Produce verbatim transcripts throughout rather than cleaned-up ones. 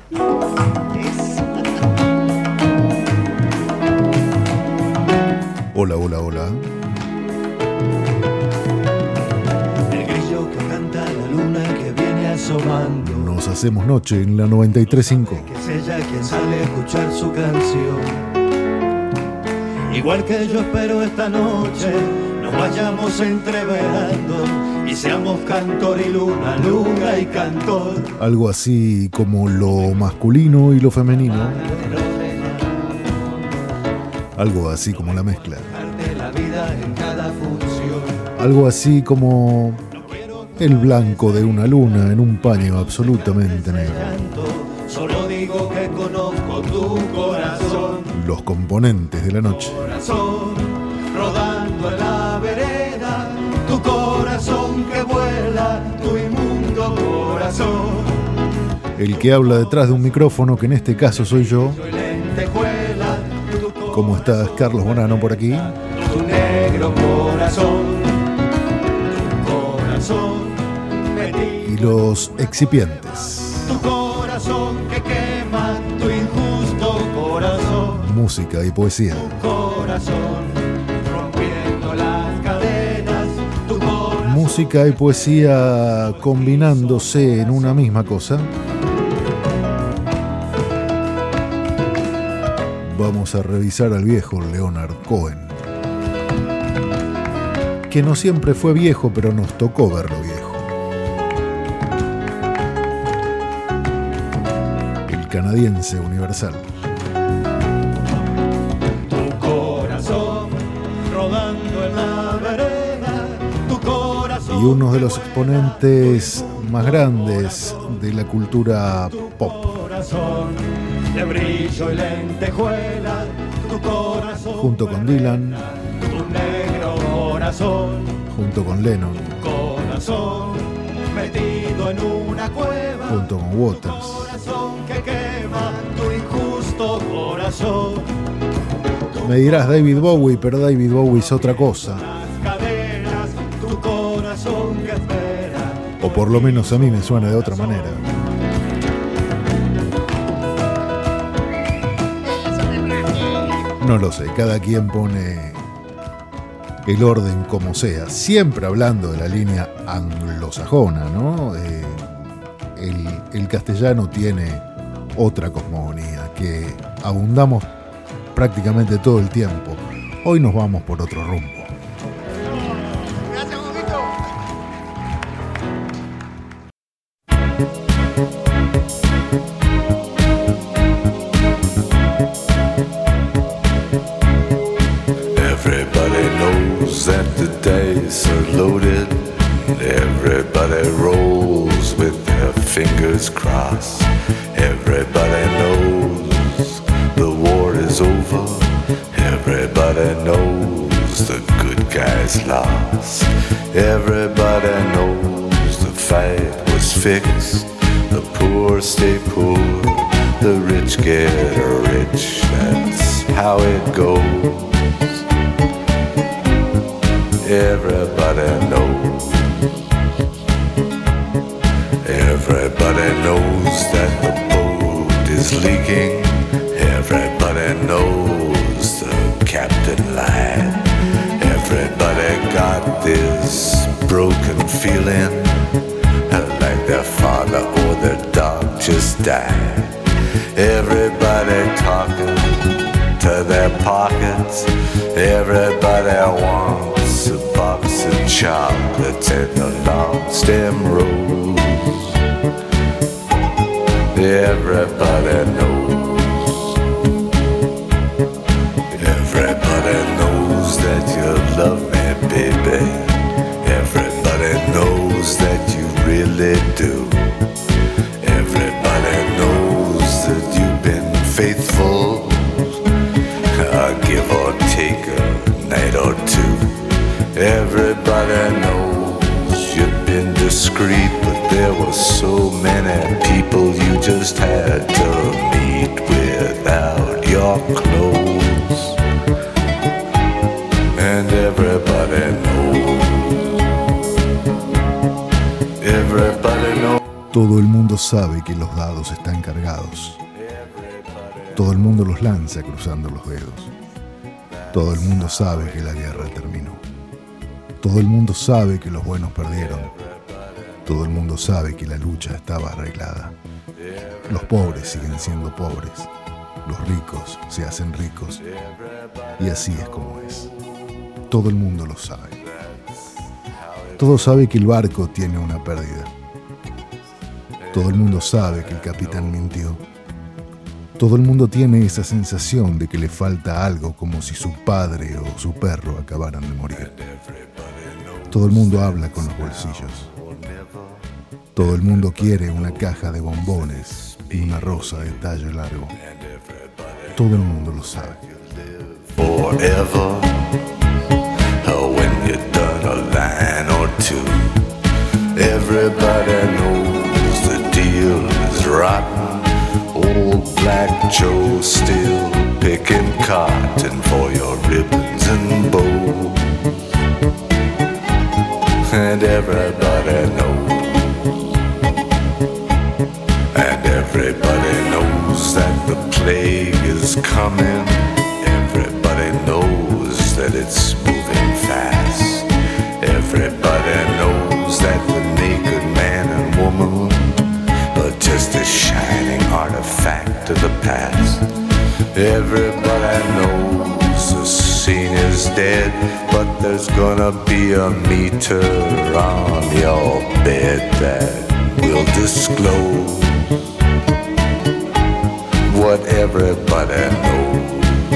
Hola, hola, hola. El grillo que canta, la luna que viene asomando. Nos hacemos noche en la noventa y tres punto cinco. Que es ella quien sale a escuchar su canción. Igual que yo espero esta noche nos vayamos entreverando y seamos cantor y luna, luna y cantor. Algo así como lo masculino y lo femenino. Algo así como la mezcla. Algo así como el blanco de una luna en un paño absolutamente negro. Solo digo que conozco tu corazón. Los componentes de la noche. Corazón, rodando en la vereda, tu corazón que vuela, tu inmundo corazón. El que habla detrás de un micrófono, que en este caso soy yo. ¿Cómo estás, Carlos Bonano, por aquí? Tu negro corazón, tu corazón metido. Y los excipientes. Tu corazón que quema, tu injusto corazón. Música y poesía. Tu corazón rompiendo las cadenas. Tu corazón. Música y poesía combinándose en una misma cosa. Vamos a revisar al viejo Leonard Cohen, que no siempre fue viejo, pero nos tocó verlo viejo. El canadiense universal. Tu corazón rodando en la vereda, tu corazón. Y uno de los exponentes más grandes de la cultura pop. De brillo y lentejuela, tu corazón. Junto con Dylan. Tu negro corazón. Junto con Lennon. Tu corazón metido en una cueva. Junto con Waters. Tu corazón que quema, tu injusto corazón. Me dirás David Bowie, pero David Bowie es otra cosa. Las cadenas, tu corazón que espera. O por lo menos a mí me suena de otra manera. No lo sé, cada quien pone el orden como sea, siempre hablando de la línea anglosajona, ¿no? Eh, el, el castellano tiene otra cosmogonía que abundamos prácticamente todo el tiempo. Hoy nos vamos por otro rumbo. Gracias, Bobito. That the dice are loaded. Everybody rolls with their fingers crossed. Everybody knows the war is over. Everybody knows the good guys lost. Everybody knows the fight was fixed. The poor stay poor, the rich get rich. That's how it goes. Everybody knows. Everybody knows that the boat is leaking. Everybody knows the captain lied. Everybody got this broken feeling like their father or their dog just died. Everybody talking to their pockets. Everybody wants a box of chocolates and a long stem rose. Everybody knows. Everybody knows that you love me, baby. Everybody knows that you really do. Everybody knows that you've been faithful. Uh, give or take a night or two. Everybody knows you've been discreet, but there were so many people you just had to meet without your clothes. And everybody knows. Everybody knows. Todo el mundo sabe que los dados están cargados. Todo el mundo los lanza cruzando los dedos. Todo el mundo sabe que la guerra terminó. Todo el mundo sabe que los buenos perdieron. Todo el mundo sabe que la lucha estaba arreglada. Los pobres siguen siendo pobres. Los ricos se hacen ricos. Y así es como es. Todo el mundo lo sabe. Todo sabe que el barco tiene una pérdida. Todo el mundo sabe que el capitán mintió. Todo el mundo tiene esa sensación de que le falta algo, como si su padre o su perro acabaran de morir. Todo el mundo habla con los bolsillos. Todo el mundo quiere una caja de bombones y una rosa de tallo largo. Todo el mundo lo sabe. Forever, when you're done a line or two, everybody knows the deal is rotten. Old Black Joe still picking cotton for your ribbons and bows, and everybody knows. And everybody knows that the plague is coming. Everybody knows that it's moving fast. Everybody knows that the naked man and woman are just a shining artifact of the past. Everybody knows the scene is dead, but there's gonna be a meter on your bed that will disclose what everybody knows.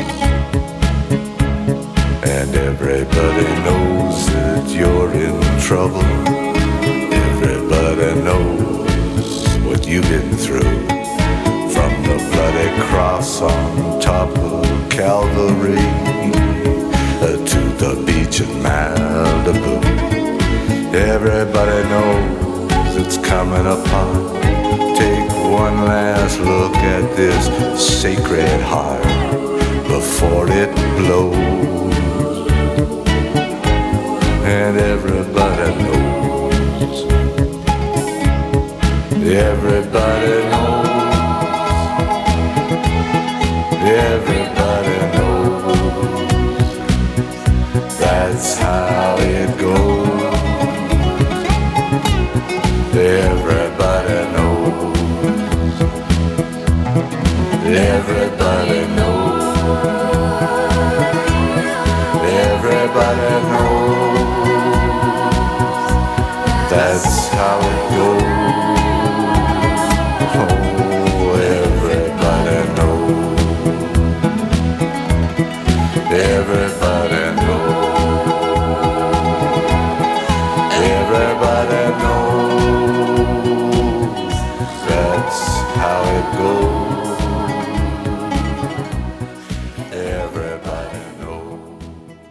And everybody knows that you're in trouble. Everybody knows what you've been through. From the bloody cross on top of Calvary uh, to the beach in Malibu. Everybody knows it's coming upon. Take one last look at this sacred heart before it blows. And everybody knows. Everybody knows. Everybody knows. That's how it goes. Everybody knows. Everybody knows. Everybody knows. That's how it goes. Oh, everybody knows. Everybody knows. Everybody knows. That's how it goes. Everybody knows.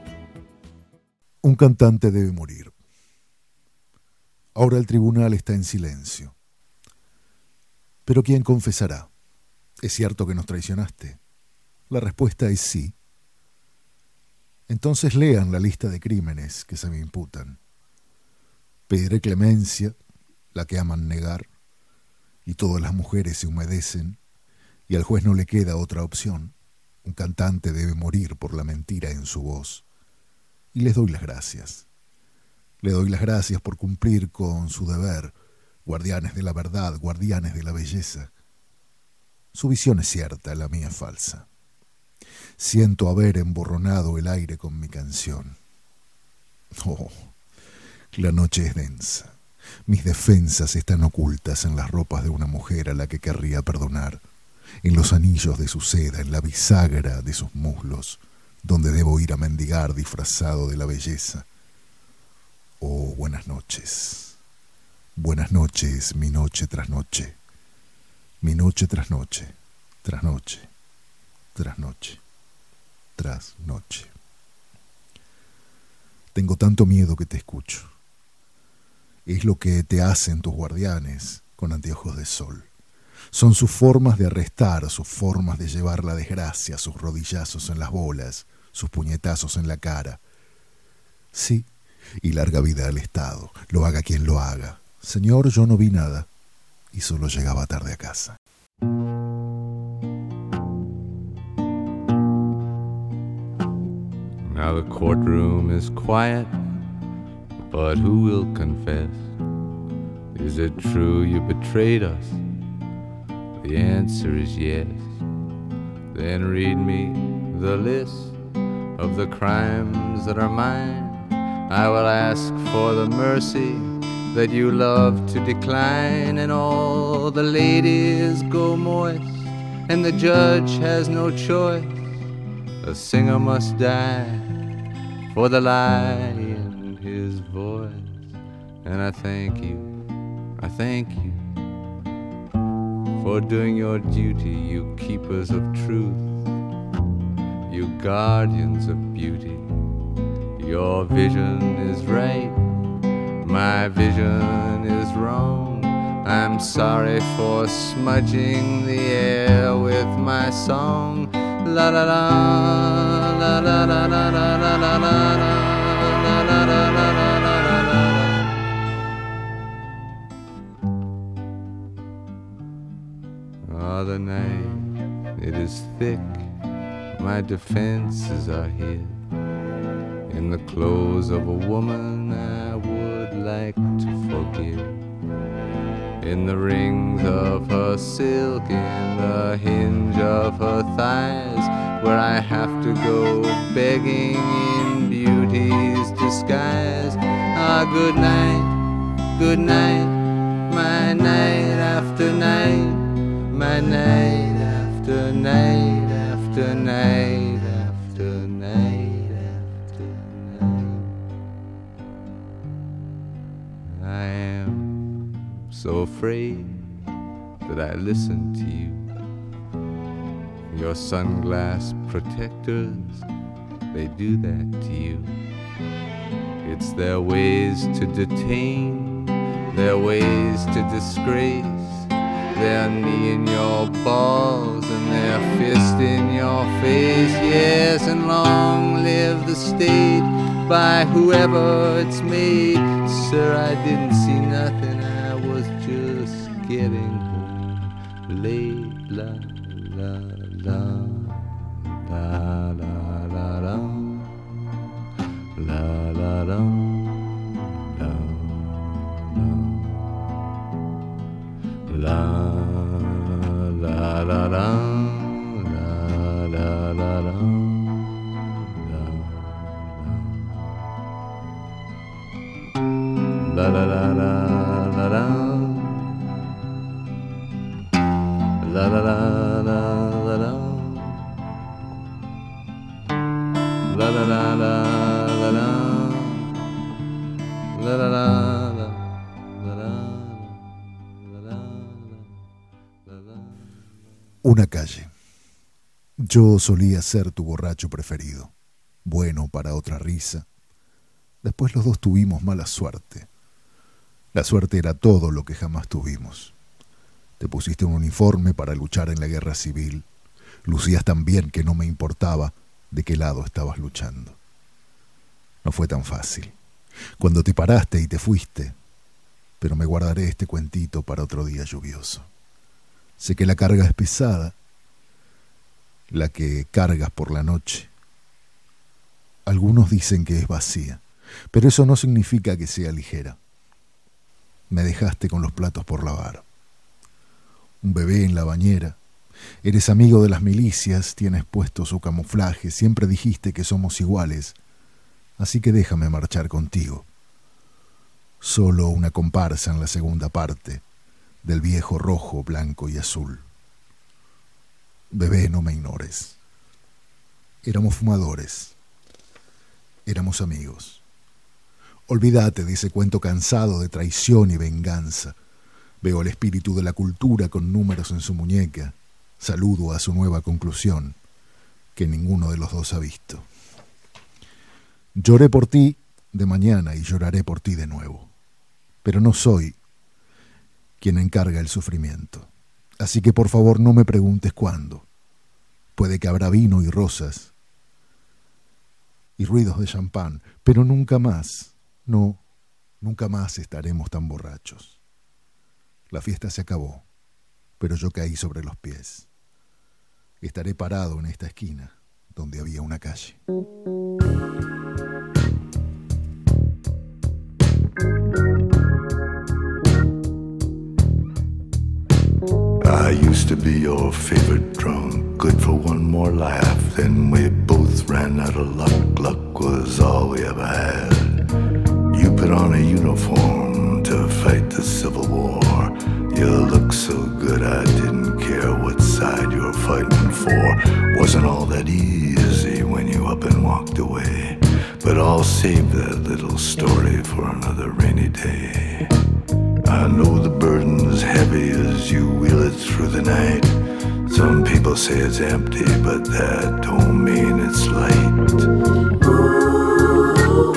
Un cantante debe morir. Ahora el tribunal está en silencio. Pero ¿quién confesará? ¿Es cierto que nos traicionaste? La respuesta es sí. Entonces lean la lista de crímenes que se me imputan. Pediré clemencia, la que aman negar, y todas las mujeres se humedecen, y al juez no le queda otra opción. Un cantante debe morir por la mentira en su voz. Y les doy las gracias. Le doy las gracias por cumplir con su deber, guardianes de la verdad, guardianes de la belleza. Su visión es cierta, la mía es falsa. Siento haber emborronado el aire con mi canción. Oh, la noche es densa. Mis defensas están ocultas en las ropas de una mujer a la que querría perdonar, en los anillos de su seda, en la bisagra de sus muslos, donde debo ir a mendigar disfrazado de la belleza. Oh, buenas noches. Buenas noches, mi noche tras noche. Mi noche tras noche, tras noche, tras noche, tras noche. Tengo tanto miedo que te escucho. Es lo que te hacen tus guardianes con anteojos de sol. Son sus formas de arrestar, sus formas de llevar la desgracia, sus rodillazos en las bolas, sus puñetazos en la cara. Sí, y larga vida al Estado, lo haga quien lo haga. Señor, yo no vi nada. y solo llegaba tarde a casa. Now the courtroom is quiet, but who will confess? Is it true you betrayed us? The answer is yes. Then read me the list of the crimes that are mine. I will ask for the mercy that you love to decline, and all the ladies go moist, and the judge has no choice. A singer must die for the lie in his voice. And I thank you, I thank you for doing your duty, you keepers of truth, you guardians of beauty. Your vision is right, my vision is wrong. I'm sorry for smudging the air with my song. La la la, la la la la la la la la la la la la la. Ah, the night, it is thick, my defenses are hid. In the clothes of a woman I would like to forgive. In the rings of her silk, in the hinge of her thighs, where I have to go begging in beauty's disguise. Ah, good night, good night, my night after night, my night after night after night after night after night. I am so afraid that I listen to you. Your sunglass protectors, they do that to you. It's their ways to detain, their ways to disgrace, their knee in your balls and their fist in your face. Yes, and long live the state by whoever it's made. Sir, I didn't see nothing, I was just getting home late. La la la la la la la la la la la la la la la la la la. La la la la la la la la la la la la la la la la la la la la. Una calle. Yo solía ser tu borracho preferido, bueno para otra risa. Después los dos tuvimos mala suerte. La suerte era todo lo que jamás tuvimos. Te pusiste un uniforme para luchar en la guerra civil. Lucías tan bien que no me importaba de qué lado estabas luchando. No fue tan fácil. Cuando te paraste y te fuiste, pero me guardaré este cuentito para otro día lluvioso. Sé que la carga es pesada, la que cargas por la noche. Algunos dicen que es vacía, pero eso no significa que sea ligera. Me dejaste con los platos por lavar. Un bebé en la bañera. Eres amigo de las milicias, tienes puesto su camuflaje, siempre dijiste que somos iguales, así que déjame marchar contigo. Solo una comparsa en la segunda parte del viejo rojo, blanco y azul. Bebé, no me ignores. Éramos fumadores. Éramos amigos. Olvídate de ese cuento cansado de traición y venganza. Veo el espíritu de la cultura con números en su muñeca. Saludo a su nueva conclusión, que ninguno de los dos ha visto. Lloré por ti de mañana y lloraré por ti de nuevo. Pero no soy quien encarga el sufrimiento. Así que por favor no me preguntes cuándo. Puede que habrá vino y rosas y ruidos de champán, pero nunca más, no, nunca más estaremos tan borrachos. La fiesta se acabó, pero yo caí sobre los pies. Estaré parado en esta esquina, donde había una calle. I used to be your favorite drunk, good for one more laugh. Then we both ran out of luck. Luck was all we ever had. You put on a uniform to fight the Civil War. You looked so good I didn't care what side you were fighting for. Wasn't all that easy when you up and walked away. But I'll save that little story for another rainy day. I know the burden's heavy as you wheel it through the night. Some people say it's empty, but that don't mean it's light. Ooh.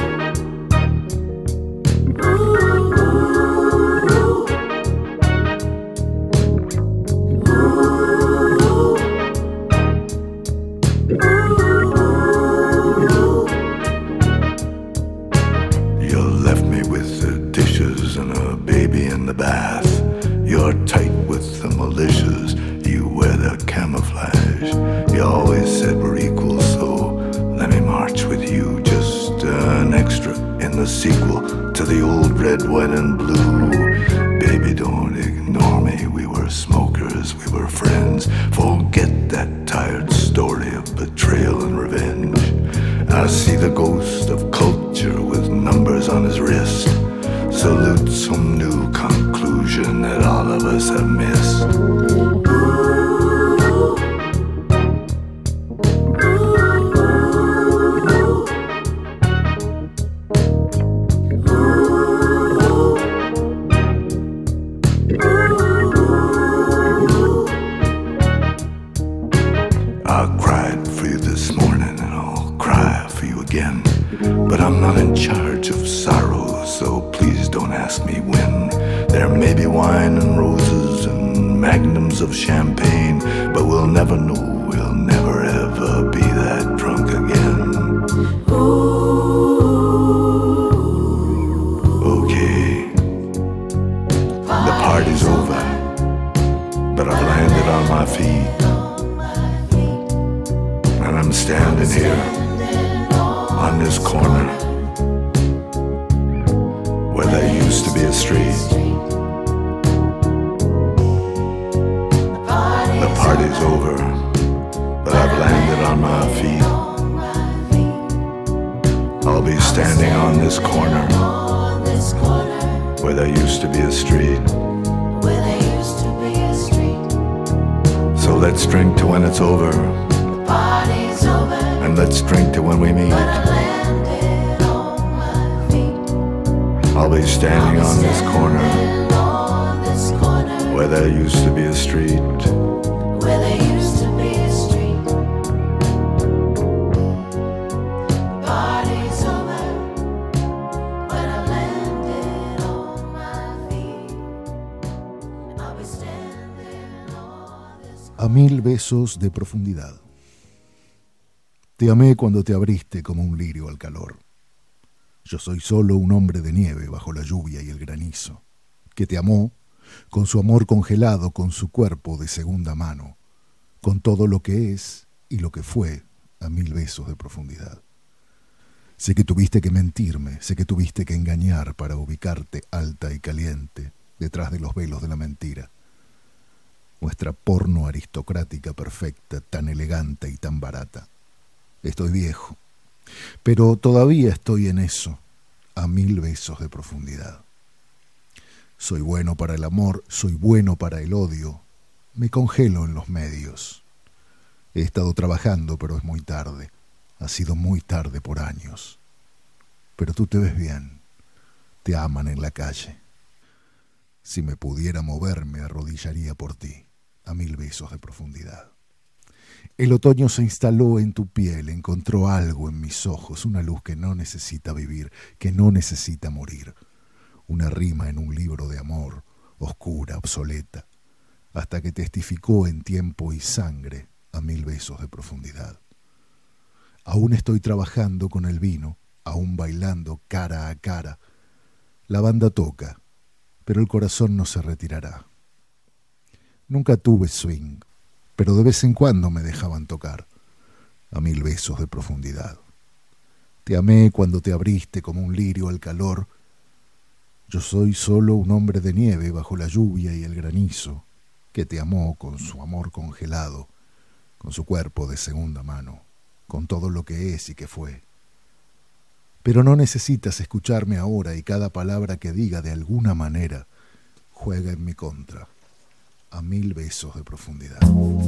A mil besos de profundidad. Te amé cuando te abriste como un lirio al calor. Yo soy solo un hombre de nieve bajo la lluvia y el granizo, que te amó con su amor congelado, con su cuerpo de segunda mano, con todo lo que es y lo que fue a mil besos de profundidad. Sé que tuviste que mentirme, sé que tuviste que engañar para ubicarte alta y caliente detrás de los velos de la mentira. Nuestra porno aristocrática perfecta, tan elegante y tan barata. Estoy viejo, pero todavía estoy en eso, a mil besos de profundidad. Soy bueno para el amor, soy bueno para el odio, me congelo en los medios. He estado trabajando, pero es muy tarde, ha sido muy tarde por años. Pero tú te ves bien, te aman en la calle. Si me pudiera mover, me arrodillaría por ti, a mil besos de profundidad. El otoño se instaló en tu piel, encontró algo en mis ojos, una luz que no necesita vivir, que no necesita morir. Una rima en un libro de amor, oscura, obsoleta, hasta que testificó en tiempo y sangre a mil besos de profundidad. Aún estoy trabajando con el vino, aún bailando cara a cara. La banda toca, pero el corazón no se retirará. Nunca tuve swing, pero de vez en cuando me dejaban tocar a mil besos de profundidad. Te amé cuando te abriste como un lirio al calor. Yo soy solo un hombre de nieve bajo la lluvia y el granizo, que te amó con su amor congelado, con su cuerpo de segunda mano, con todo lo que es y que fue. Pero no necesitas escucharme ahora y cada palabra que diga de alguna manera juega en mi contra, a mil besos de profundidad.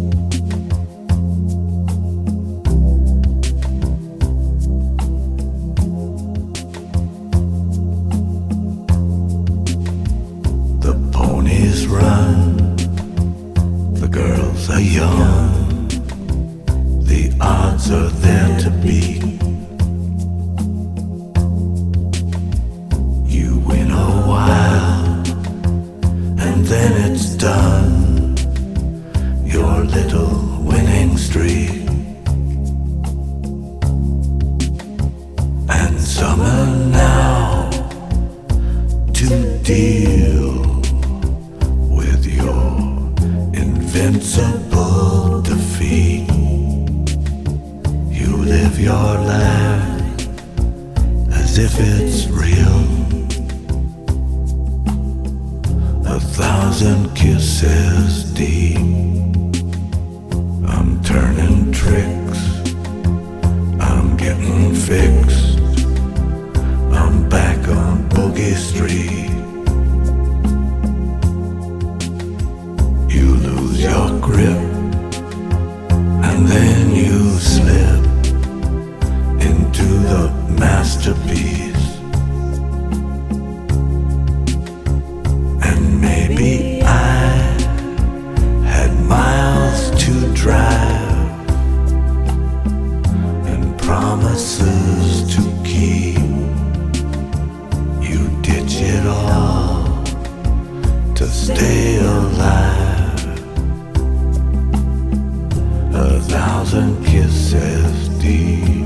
The ponies run, the girls are young, the odds are there to beat. You win a while, and then it's done, your little winning streak. And summer now to deal with your invincible defeat. You live your life as if it's real. A thousand kisses deep. I'm turning tricks, I'm getting fixed, I'm back on Boogie Street. You lose your grip, and then you slip into the masterpiece. And maybe I had miles to drive and promises to keep. You ditch it all to stay alive. A thousand kisses deep.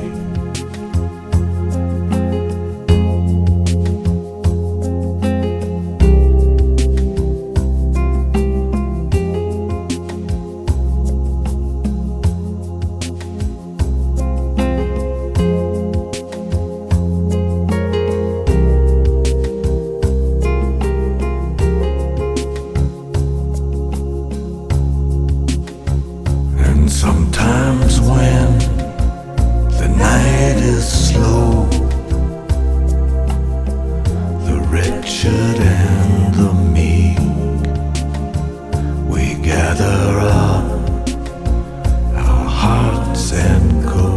Sometimes when the night is slow, the wretched and the meek, we gather up our hearts and go.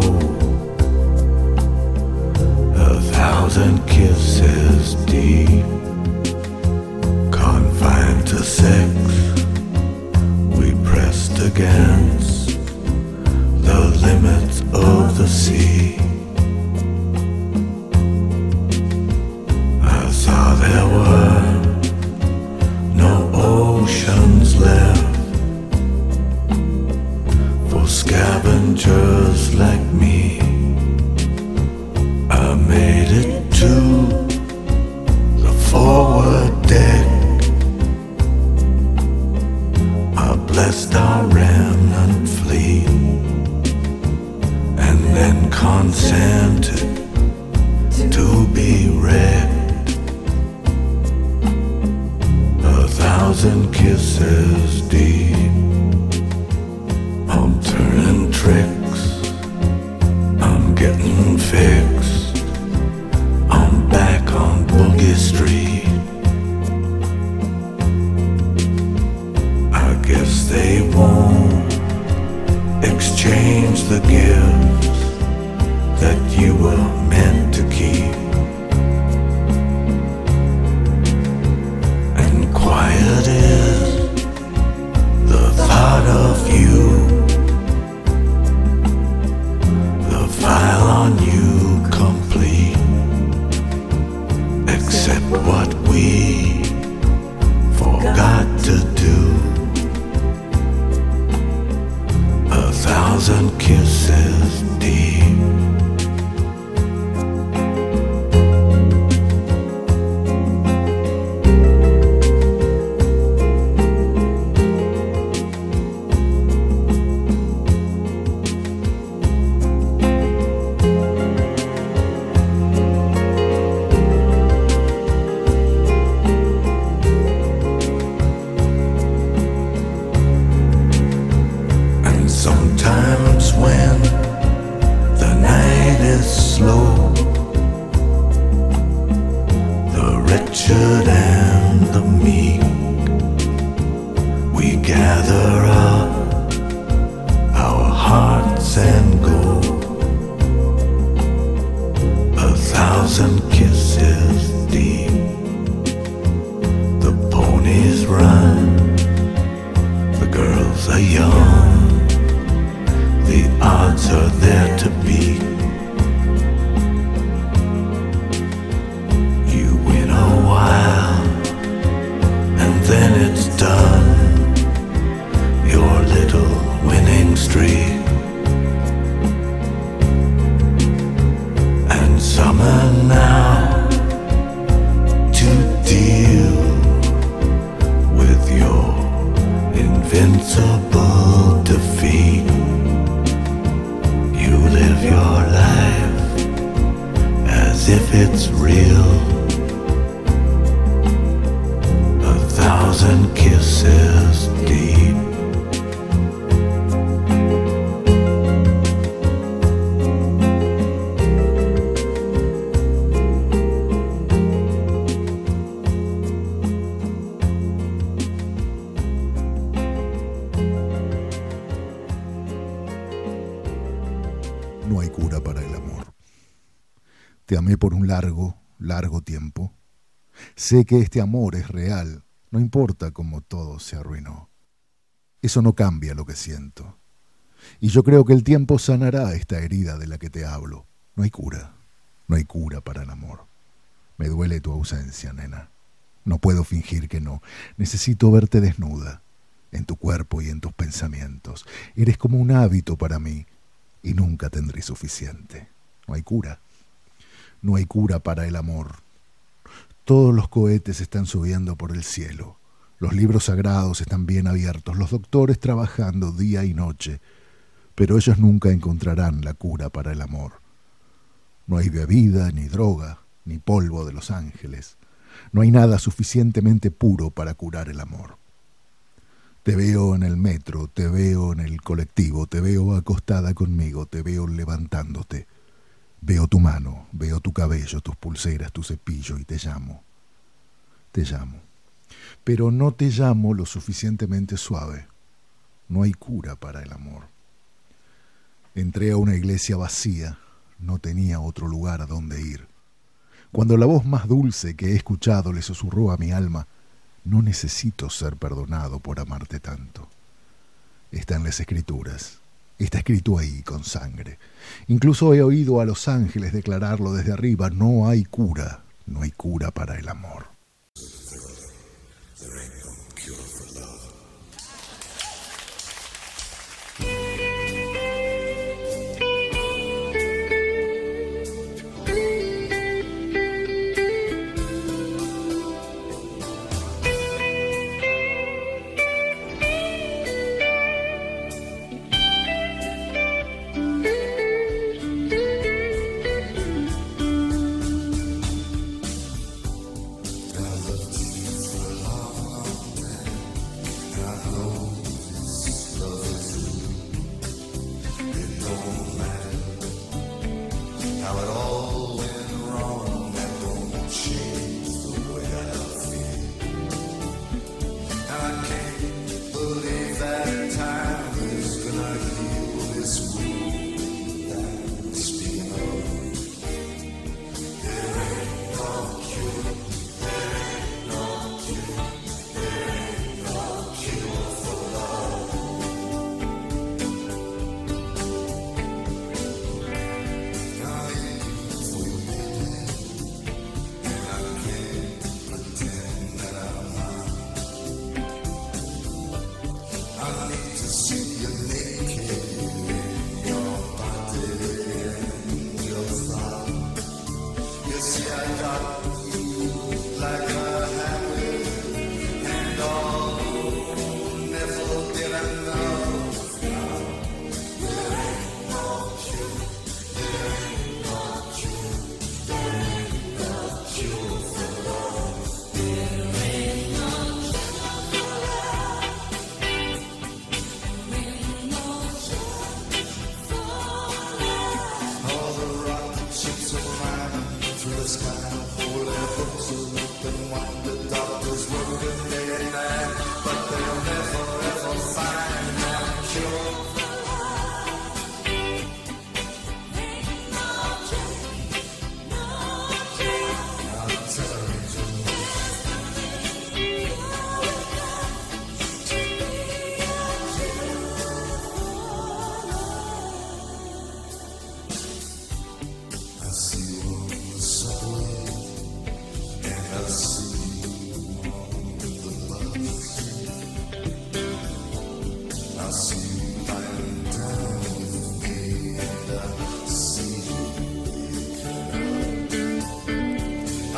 A thousand kisses deep, confined to sex, we pressed against the limits of the sea. I saw there were no oceans left for scavengers like me. I made it to the forward deck. I blessed our remnant fleet, and then consented to be wrecked. A thousand kisses deep. I'm turning tricks, I'm getting fixed, I'm back on Boogie Street. I guess they won't exchange the gifts that you were meant to keep. And quiet is the thought of you, the file on you complete, except what we forgot to do. A thousand kisses deep. the odds are there to beat. You win a while, and then it's done. Your little winning streak. And summer now to deal with your invincible defeat. You live your life as if it's real. A thousand kisses deep. No hay cura para el amor. Te amé por un largo, largo tiempo. Sé que este amor es real, no importa cómo todo se arruinó. Eso no cambia lo que siento. Y yo creo que el tiempo sanará esta herida de la que te hablo. No hay cura, no hay cura para el amor. Me duele tu ausencia, nena. No puedo fingir que no. Necesito verte desnuda, en tu cuerpo y en tus pensamientos. Eres como un hábito para mí. Y nunca tendré suficiente. No hay cura. No hay cura para el amor. Todos los cohetes están subiendo por el cielo. Los libros sagrados están bien abiertos. Los doctores trabajando día y noche. Pero ellos nunca encontrarán la cura para el amor. No hay bebida, ni droga, ni polvo de los ángeles. No hay nada suficientemente puro para curar el amor. Te veo en el metro, te veo en el colectivo, te veo acostada conmigo, te veo levantándote. Veo tu mano, veo tu cabello, tus pulseras, tu cepillo y te llamo. Te llamo. Pero no te llamo lo suficientemente suave. No hay cura para el amor. Entré a una iglesia vacía, no tenía otro lugar a donde ir. Cuando la voz más dulce que he escuchado le susurró a mi alma: no necesito ser perdonado por amarte tanto. Está en las escrituras. Está escrito ahí con sangre. Incluso he oído a los ángeles declararlo desde arriba. No hay cura. No hay cura para el amor.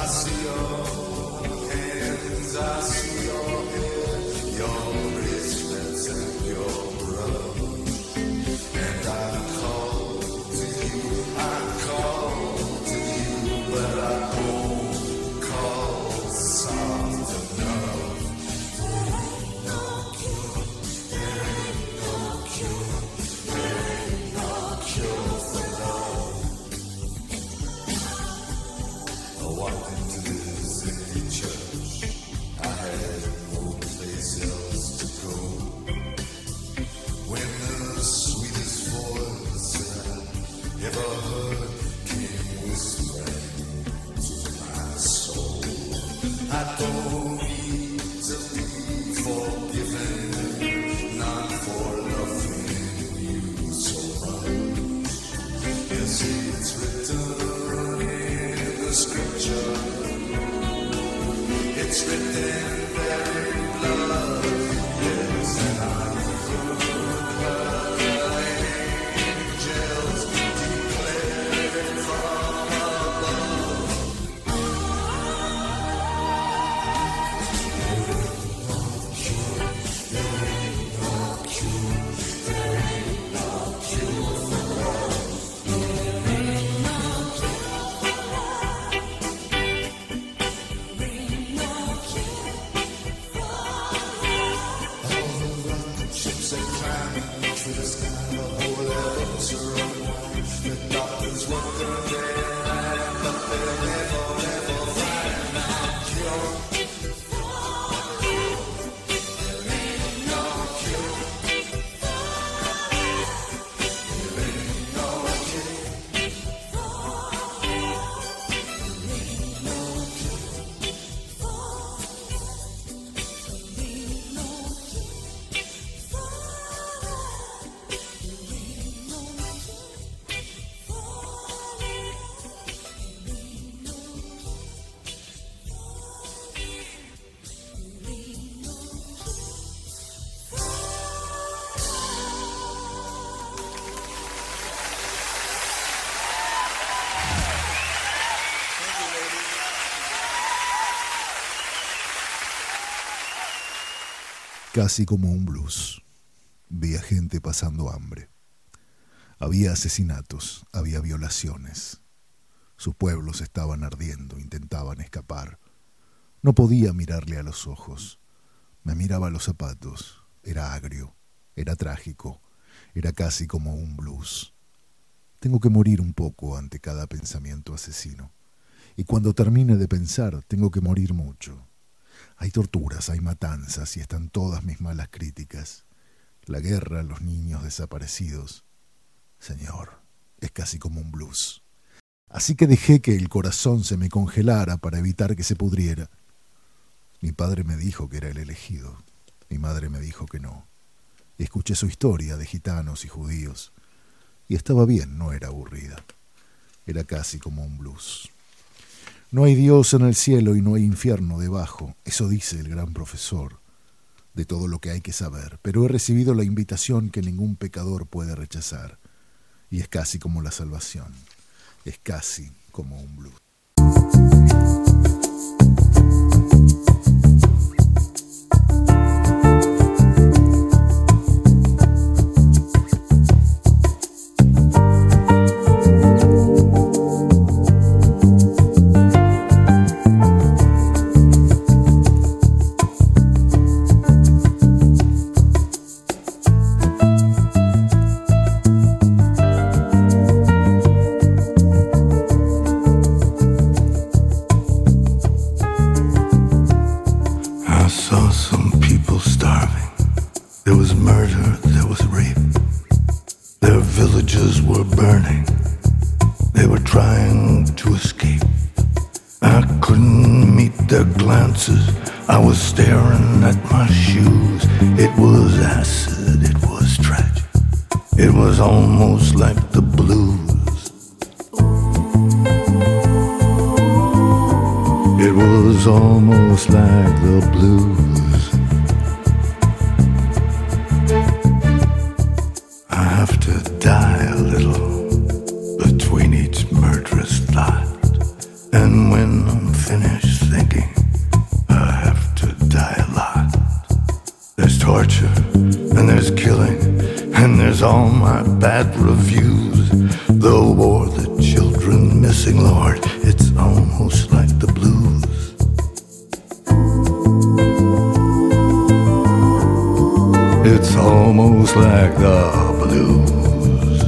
Casi como un blues. Vi a gente pasando hambre. Había asesinatos, había violaciones. Sus pueblos estaban ardiendo, intentaban escapar. No podía mirarle a los ojos. Me miraba a los zapatos. Era agrio, era trágico, era casi como un blues. Tengo que morir un poco ante cada pensamiento asesino. Y cuando termine de pensar, tengo que morir mucho. Hay torturas, hay matanzas y están todas mis malas críticas. La guerra, los niños desaparecidos. Señor, es casi como un blues. Así que dejé que el corazón se me congelara para evitar que se pudriera. Mi padre me dijo que era el elegido. Mi madre me dijo que no. Escuché su historia de gitanos y judíos. Y estaba bien, no era aburrida. Era casi como un blues. No hay Dios en el cielo y no hay infierno debajo, eso dice el gran profesor, de todo lo que hay que saber, pero he recibido la invitación que ningún pecador puede rechazar, y es casi como la salvación, es casi como un blues. I was staring at my shoes. It was acid, it was tragic. It was almost like the blues. It was almost like the blues. I have to die a little between each murderous thought. And when I'm finished, And there's all my bad reviews, the war, the children missing, Lord, it's almost like the blues. It's almost like the blues.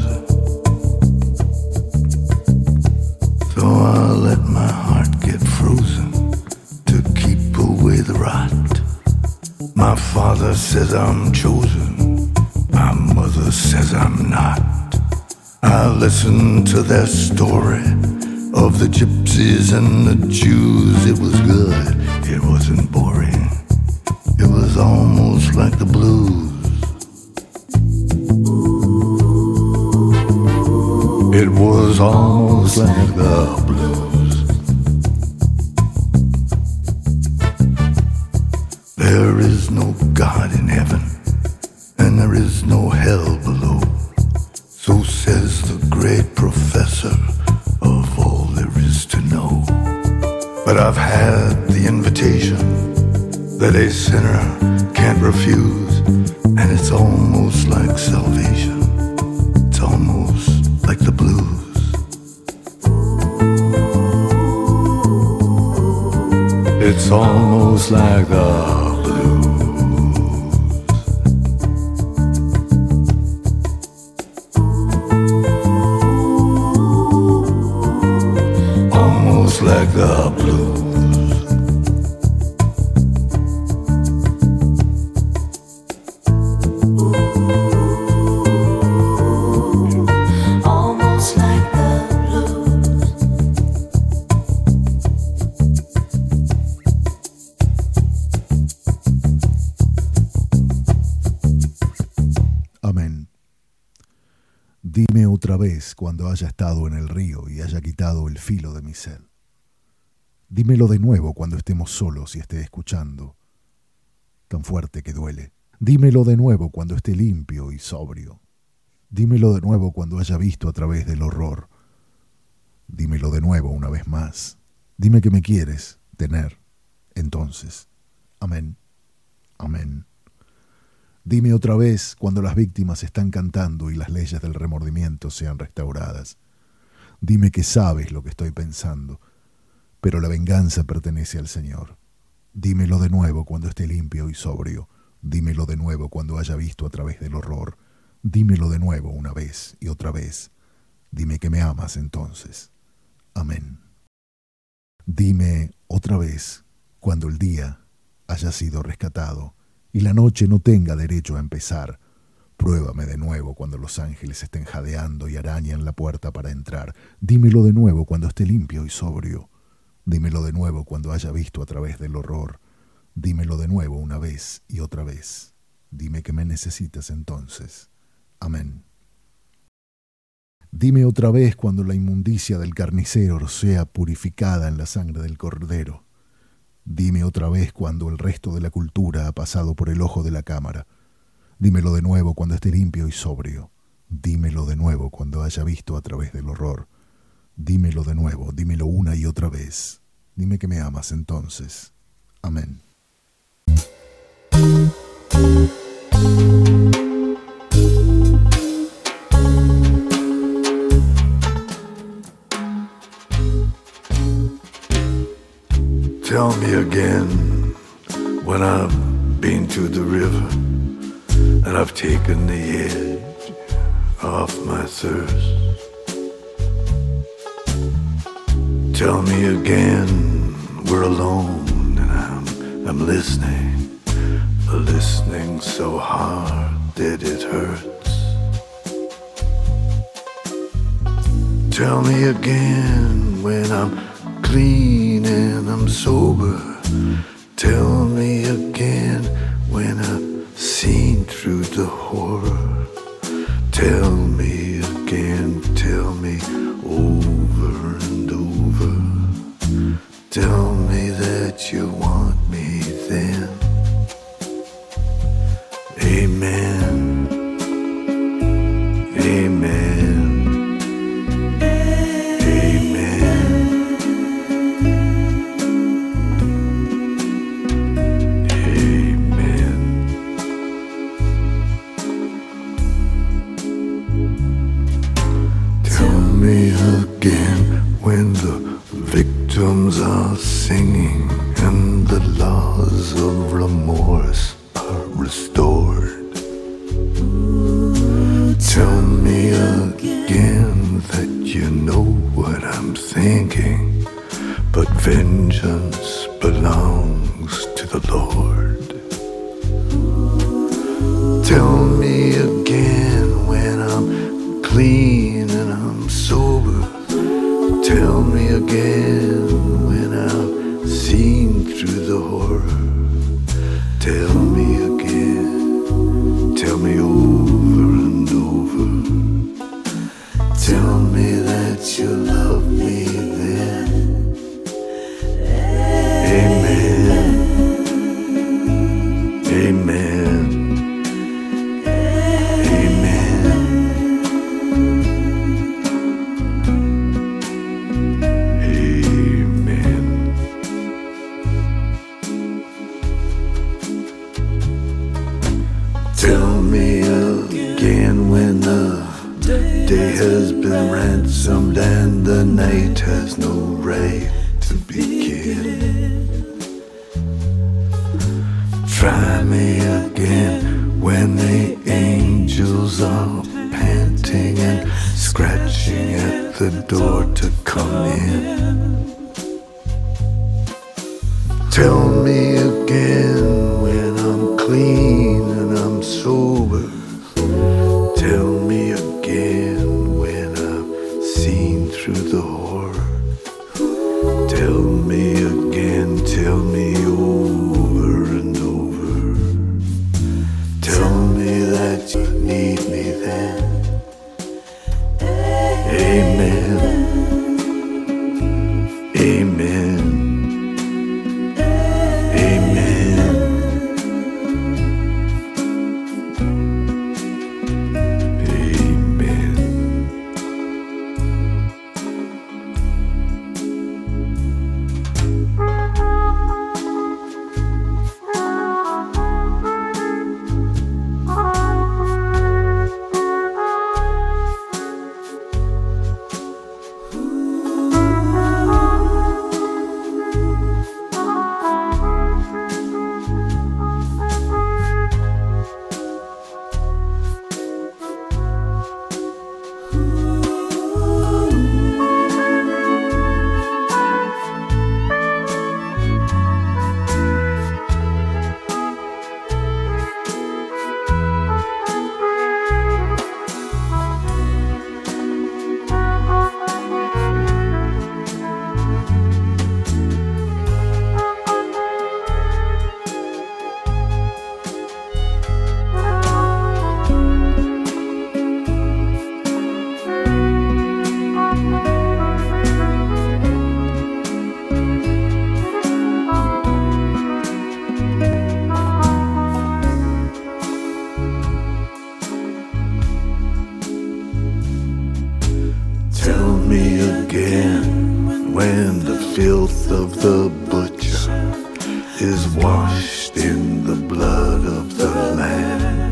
So I'll let my heart get frozen to keep away the rot. My father says I'm chosen, my mother says I'm not. I listen to their story of the gypsies and the Jews. It was good, it wasn't boring. It was almost like the blues. It was almost like the blues. There is no God in heaven, and there is no hell below. So says the great professor of all there is to know. But I've had the invitation that a sinner can't refuse, and it's almost like salvation. It's almost like the blues. It's almost like the blues. Almost like the blues. Dime otra vez cuando haya estado en el río y haya quitado el filo de mi sed. Dímelo de nuevo cuando estemos solos y esté escuchando, tan fuerte que duele. Dímelo de nuevo cuando esté limpio y sobrio. Dímelo de nuevo cuando haya visto a través del horror. Dímelo de nuevo una vez más. Dime que me quieres tener, entonces. Amén. Amén. Dime otra vez cuando las víctimas están cantando y las leyes del remordimiento sean restauradas. Dime que sabes lo que estoy pensando, pero la venganza pertenece al Señor. Dímelo de nuevo cuando esté limpio y sobrio. Dímelo de nuevo cuando haya visto a través del horror. Dímelo de nuevo una vez y otra vez. Dime que me amas entonces. Amén. Dime otra vez cuando el día haya sido rescatado y la noche no tenga derecho a empezar. Pruébame de nuevo cuando los ángeles estén jadeando y arañan la puerta para entrar. Dímelo de nuevo cuando esté limpio y sobrio. Dímelo de nuevo cuando haya visto a través del horror. Dímelo de nuevo una vez y otra vez. Dime que me necesitas entonces. Amén. Dime otra vez cuando la inmundicia del carnicero sea purificada en la sangre del cordero. Dime otra vez cuando el resto de la cultura ha pasado por el ojo de la cámara. Dímelo de nuevo cuando esté limpio y sobrio. Dímelo de nuevo cuando haya visto a través del horror. Dímelo de nuevo, dímelo una y otra vez. Dime que me amas entonces. Amén. Tell me again when I've been to the river and I've taken the edge off my thirst. Tell me again we're alone and I'm, I'm listening, listening so hard that it hurts. Tell me again when I'm clean and I'm sober. Tell me again when I've seen through the horror. Tell me again, tell me over and over. Tell me that you want me then. Amen. Amen. angels are singing and the laws of remorse are restored. Tell me again that you know what I'm thinking, but vengeance belongs to the Lord. Tell me again when I'm clean and I'm sober. Tell me again when I've seen through the horror. Tell me again, tell me over and over. Tell me that you love me then. Amen. Amen. Tell me again when the day has been ransomed and the night has no right to begin. Try me again when the angels are panting and scratching at the door to come in. Tell me again when I'm clean and I'm sober. Tell me again when I've seen through the horror. Tell me again, tell me over and over. Tell me that you need me then. Amen. Amen. When the filth of the butcher is washed in the blood of the Lamb.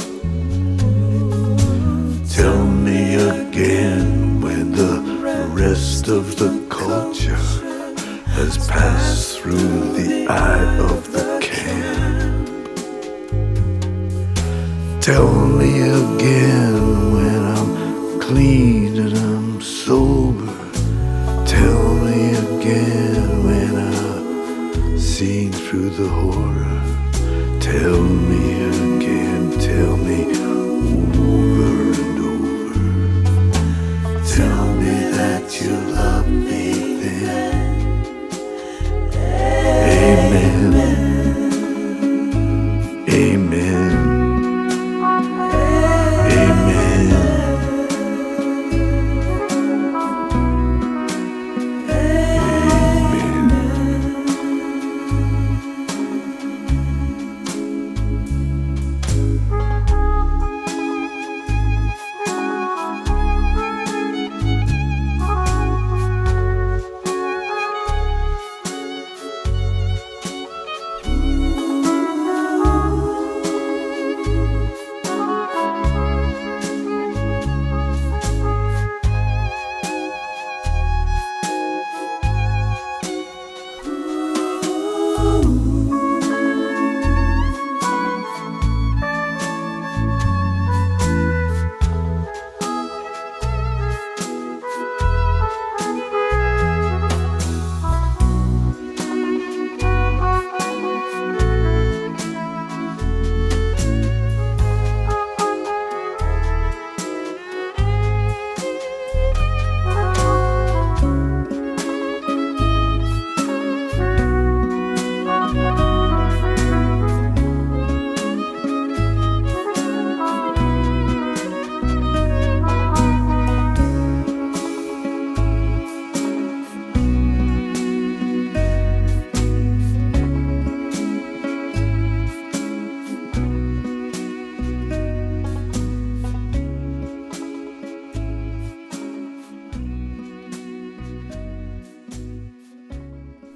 Tell me again when the rest of the culture has passed through the eye of the camp. Tell me again when I'm clean and I'm sober. Tell me again when I've seen through the horror. Tell me again, tell me over and over. Tell me that you love me then. Amen. Amen. Amen.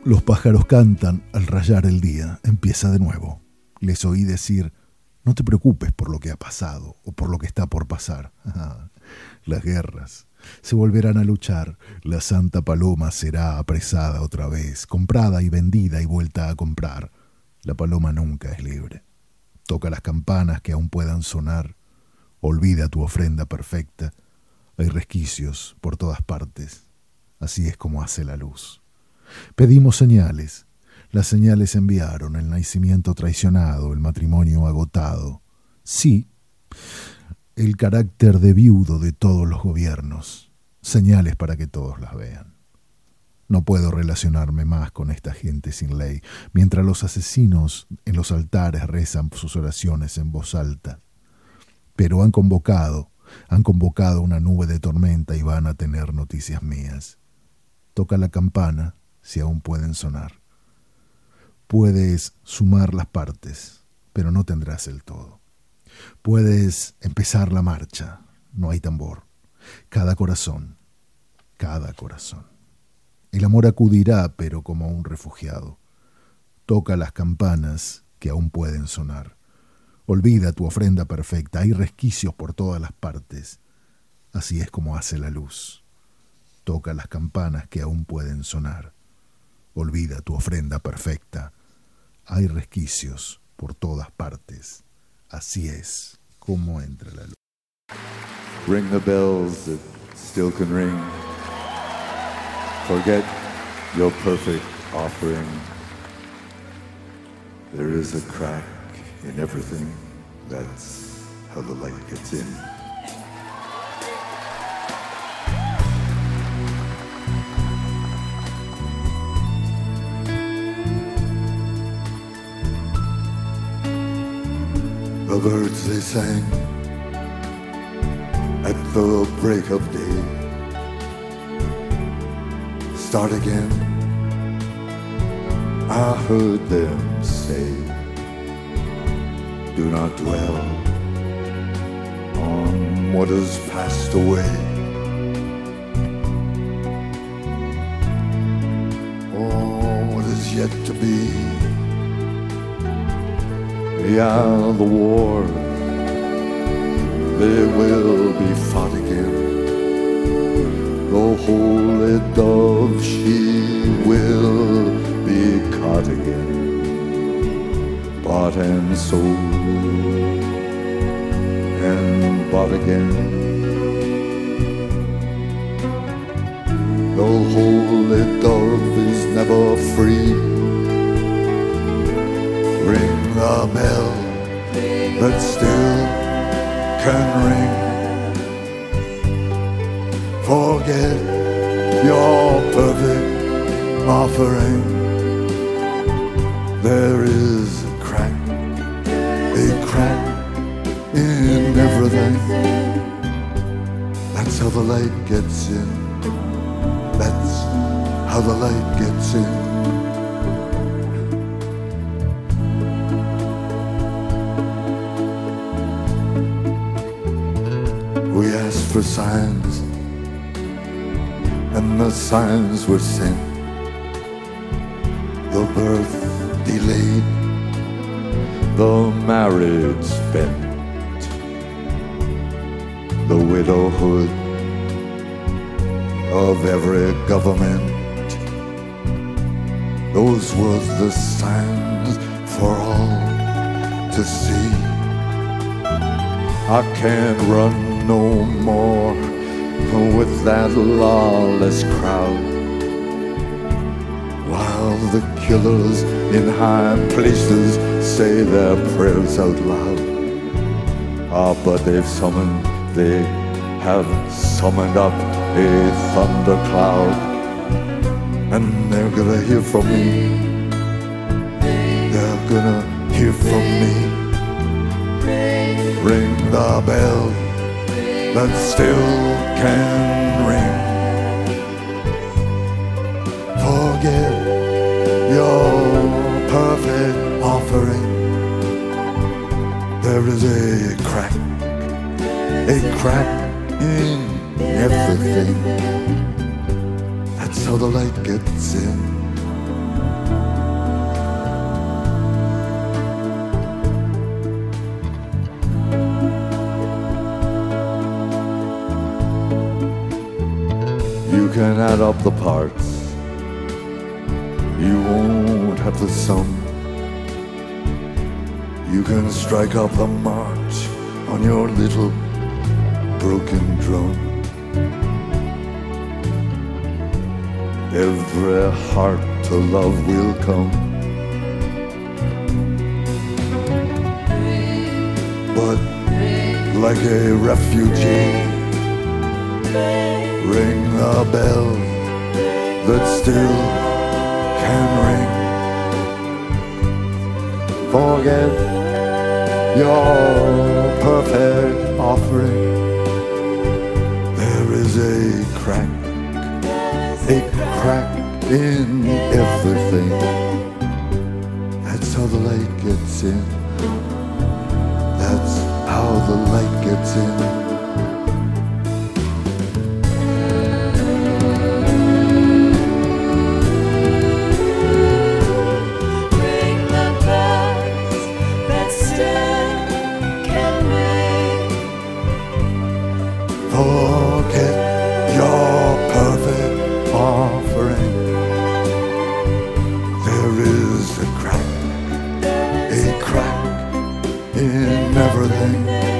Los pájaros cantan al rayar el día. Empieza de nuevo. Les oí decir: no te preocupes por lo que ha pasado o por lo que está por pasar. Las guerras se volverán a luchar. La Santa Paloma será apresada otra vez, comprada y vendida y vuelta a comprar. La paloma nunca es libre. Toca las campanas que aún puedan sonar. Olvida tu ofrenda perfecta. Hay resquicios por todas partes. Así es como hace la luz. Pedimos señales. Las señales enviaron el nacimiento traicionado, el matrimonio agotado. Sí, el carácter de viudo de todos los gobiernos. Señales para que todos las vean. No puedo relacionarme más con esta gente sin ley, mientras los asesinos en los altares rezan sus oraciones en voz alta. Pero han convocado, han convocado una nube de tormenta y van a tener noticias mías. Toca la campana, si aún pueden sonar. Puedes sumar las partes, pero no tendrás el todo. Puedes empezar la marcha, no hay tambor. Cada corazón, cada corazón. El amor acudirá, pero como un refugiado. Toca las campanas que aún pueden sonar. Olvida tu ofrenda perfecta, hay resquicios por todas las partes. Así es como hace la luz. Toca las campanas que aún pueden sonar. Olvida tu ofrenda perfecta. Hay resquicios por todas partes. Así es como entra la luz. Ring the bells that still can ring. Forget your perfect offering. There is a crack in everything. That's how the light gets in. The birds they sang at the break of day. Start again, I heard them say, do not dwell on what has passed away. Oh, what is yet to be. Yeah, the war, they will be fought again. The holy dove, she will be caught again. Bought and sold and bought again. The holy dove is never free. Ring the bell that still can ring. Forget your perfect offering. There is a crack, a crack in everything. That's how the light gets in. That's how the light gets in. We asked for signs, and the signs were sent. The birth delayed, the marriage spent, the widowhood of every government. Those were the signs for all to see. I can't run no more with that lawless crowd, while the killers in high places say their prayers out loud. Ah, but they've summoned, they have summoned up a thundercloud, and they're gonna hear from me. They're gonna hear from me. Ring the bell that still can ring. Forget your perfect offering. There is a crack, a crack in everything. That's how the light gets in. You can add up the parts. You won't have the sum. You can strike up the march on your little broken drum. Every heart to love will come. But like a refugee, ring the bell that still can ring. Forget your perfect offering. There is a crack, a crack in everything. That's how the light gets in. That's how the light gets in. Forget your perfect offering. There is a crack, a crack in everything.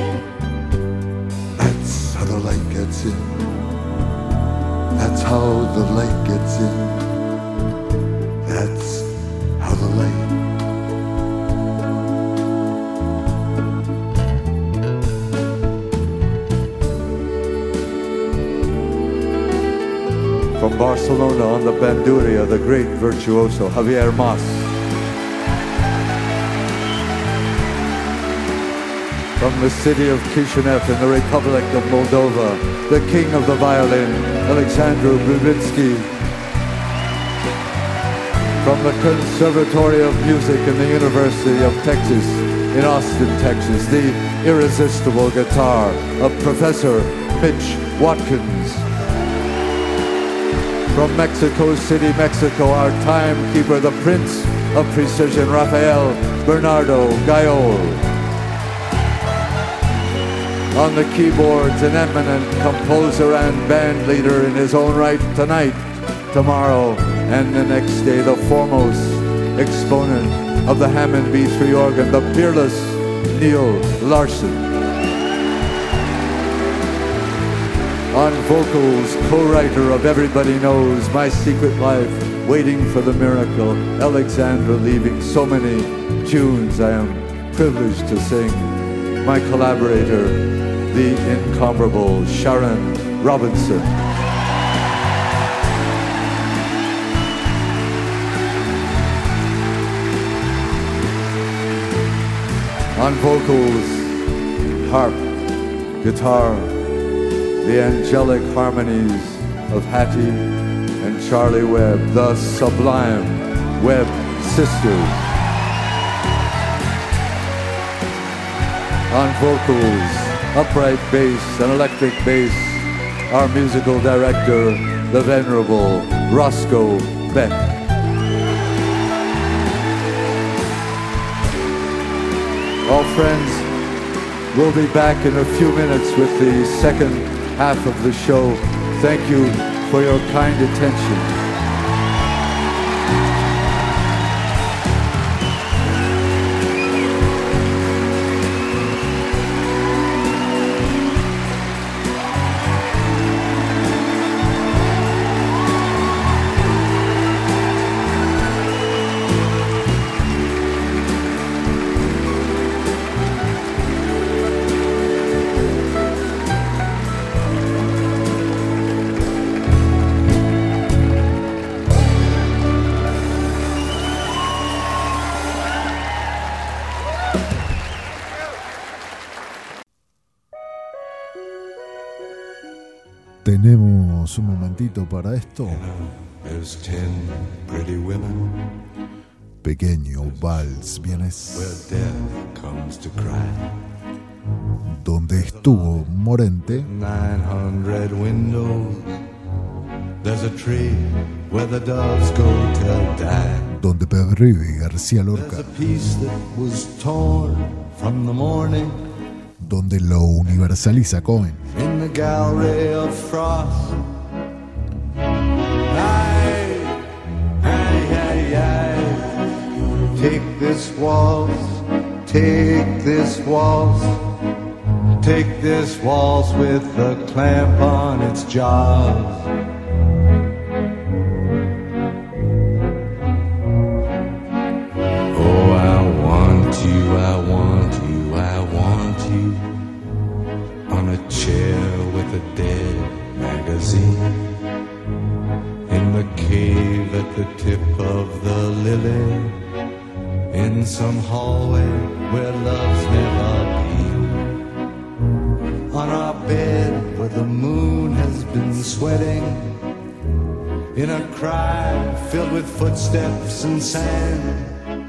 That's how the light gets in. That's how the light gets in. That's how the light. From Barcelona on the Bandurria, the great virtuoso Javier Mas. From the city of Kishinev in the Republic of Moldova, the king of the violin, Alexandru Brudzinski. From the Conservatory of Music in the University of Texas in Austin, Texas, the irresistible guitar of Professor Mitch Watkins. From Mexico City, Mexico, our timekeeper, the Prince of Precision, Rafael Bernardo Gayol. On the keyboards, an eminent composer and band leader in his own right tonight, tomorrow, and the next day, the foremost exponent of the Hammond B three organ, the peerless Neil Larson. On vocals, co-writer of Everybody Knows, My Secret Life, Waiting for the Miracle, Alexandra leaving so many tunes I am privileged to sing. My collaborator, the incomparable Sharon Robinson. On vocals, harp, guitar, the angelic harmonies of Hattie and Charlie Webb, the sublime Webb sisters. On vocals, upright bass and electric bass, our musical director, the venerable Roscoe Beck. All friends, we'll be back in a few minutes with the second half of the show. Thank you for your kind attention. Tenemos un momentito para esto. There's ten pretty women Pequeño vals vienes, where death comes to cry. donde estuvo Morente. Nine hundred windows. There's a tree where the doves go till die. donde Pedro y García Lorca, donde lo universaliza Cohen. In the gallery of frost, aye, aye, aye, aye. Take this waltz, take this waltz, take this waltz with the clamp on its jaws. Oh, I want you, I want you, I want you on a chair with a dead magazine in the cave at the tip of the lily, in some hallway where love's never been, on our bed where the moon has been sweating, in a crowd filled with footsteps and sand.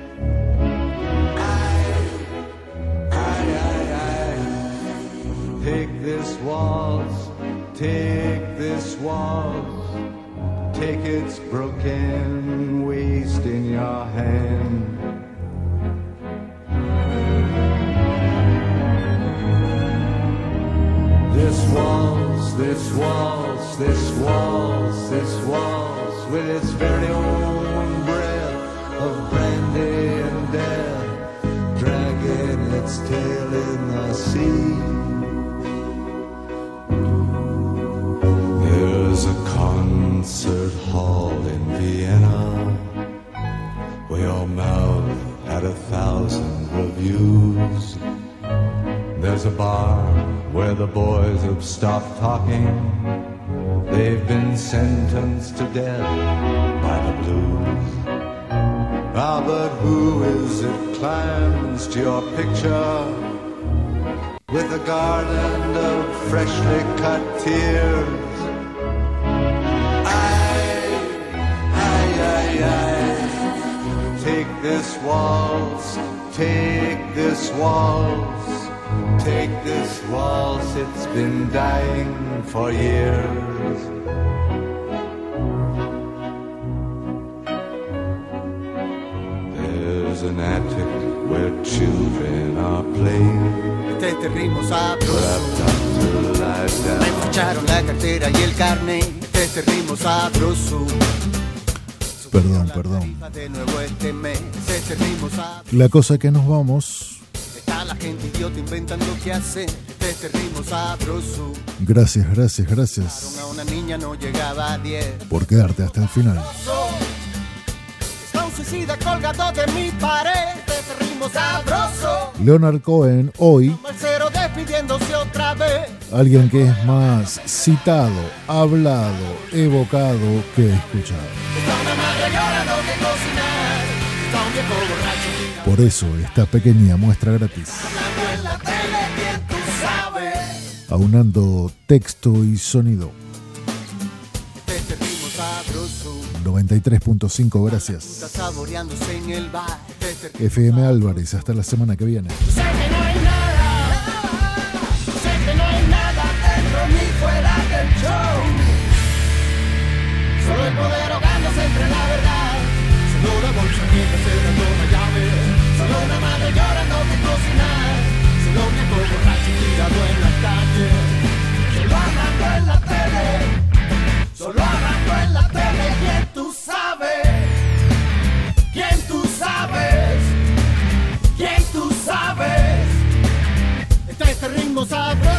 Take this waltz, take this waltz, take its broken waist in your hand. This waltz, this waltz, this waltz, this waltz, with its very own breath of brandy and death, dragging its tail in the sea. There's a concert hall in Vienna where your mouth had a thousand reviews. There's a bar where the boys have stopped talking. They've been sentenced to death by the blues. Ah, but who is it climbs to your picture with a garland of freshly cut tears? Take this waltz, take this waltz, take this waltz, it's been dying for years. There's an attic where children are playing. Este es este ritmo sabroso. Me escucharon la cartera y el carnet. Este es este ritmo sabroso. Perdón, perdón. De nuevo este mes, este ritmo sabroso. La cosa que nos vamos. Está la gente idiota inventando qué hacer. Este ritmo sabroso. Gracias, gracias, gracias. A una niña no llegaba a diez. Por quedarte hasta el final. Está un suicida colgado de mi pared. Este ritmo sabroso. Leonard Cohen, hoy. Marcero despidiéndose otra vez. Alguien que es más citado, hablado, evocado que escuchado. Está una madre llorando que cocinar. Está un viejo borracho. Por eso, esta pequeña muestra gratis. Hablando en la tele, bien tú sabes. Aunando texto y sonido. Este ritmo sabroso. noventa y tres punto cinco, gracias. Está saboreándose en el bar. Este F M Álvarez, hasta la semana que viene. Sé que no hay nada, sé que no hay nada dentro ni fuera del show. Solo el poder ahogándose entre la verdad. Solo una bolsa que cerrando la llave. Solo una madre llorando que cocinar. Solo un viejo borracho tirado en la calle. Solo hablando en la tele. Solo hablando en la tele. ¿Quién tú sabes? ¿Quién tú sabes? ¿Quién tú sabes? Este es este ritmo sabroso.